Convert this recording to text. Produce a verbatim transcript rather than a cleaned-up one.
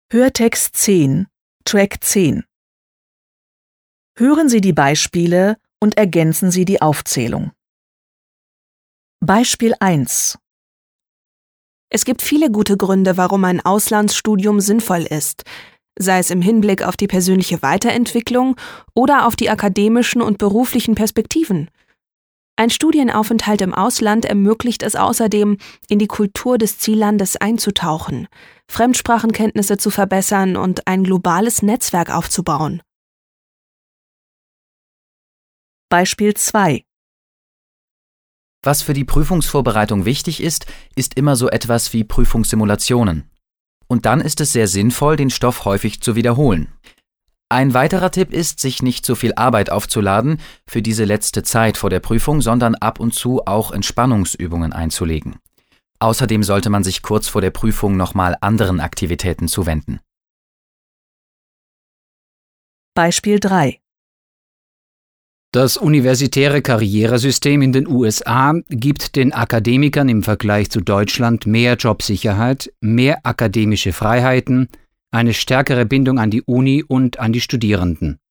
Hörtext zehn, Track zehn. Hören Sie die Beispiele und ergänzen Sie die Aufzählung. Beispiel eins. Es gibt viele gute Gründe, warum ein Auslandsstudium sinnvoll ist, sei es im Hinblick auf die persönliche Weiterentwicklung oder auf die akademischen und beruflichen Perspektiven. Ein Studienaufenthalt im Ausland ermöglicht es außerdem, in die Kultur des Ziellandes einzutauchen, Fremdsprachenkenntnisse zu verbessern und ein globales Netzwerk aufzubauen. Beispiel zwei. Was für die Prüfungsvorbereitung wichtig ist, ist immer so etwas wie Prüfungssimulationen. Und dann ist es sehr sinnvoll, den Stoff häufig zu wiederholen. Ein weiterer Tipp ist, sich nicht so viel Arbeit aufzuladen für diese letzte Zeit vor der Prüfung, sondern ab und zu auch Entspannungsübungen einzulegen. Außerdem sollte man sich kurz vor der Prüfung nochmal anderen Aktivitäten zuwenden. Beispiel drei. Das universitäre Karrieresystem in den U S A gibt den Akademikern im Vergleich zu Deutschland mehr Jobsicherheit, mehr akademische Freiheiten, eine stärkere Bindung an die Uni und an die Studierenden.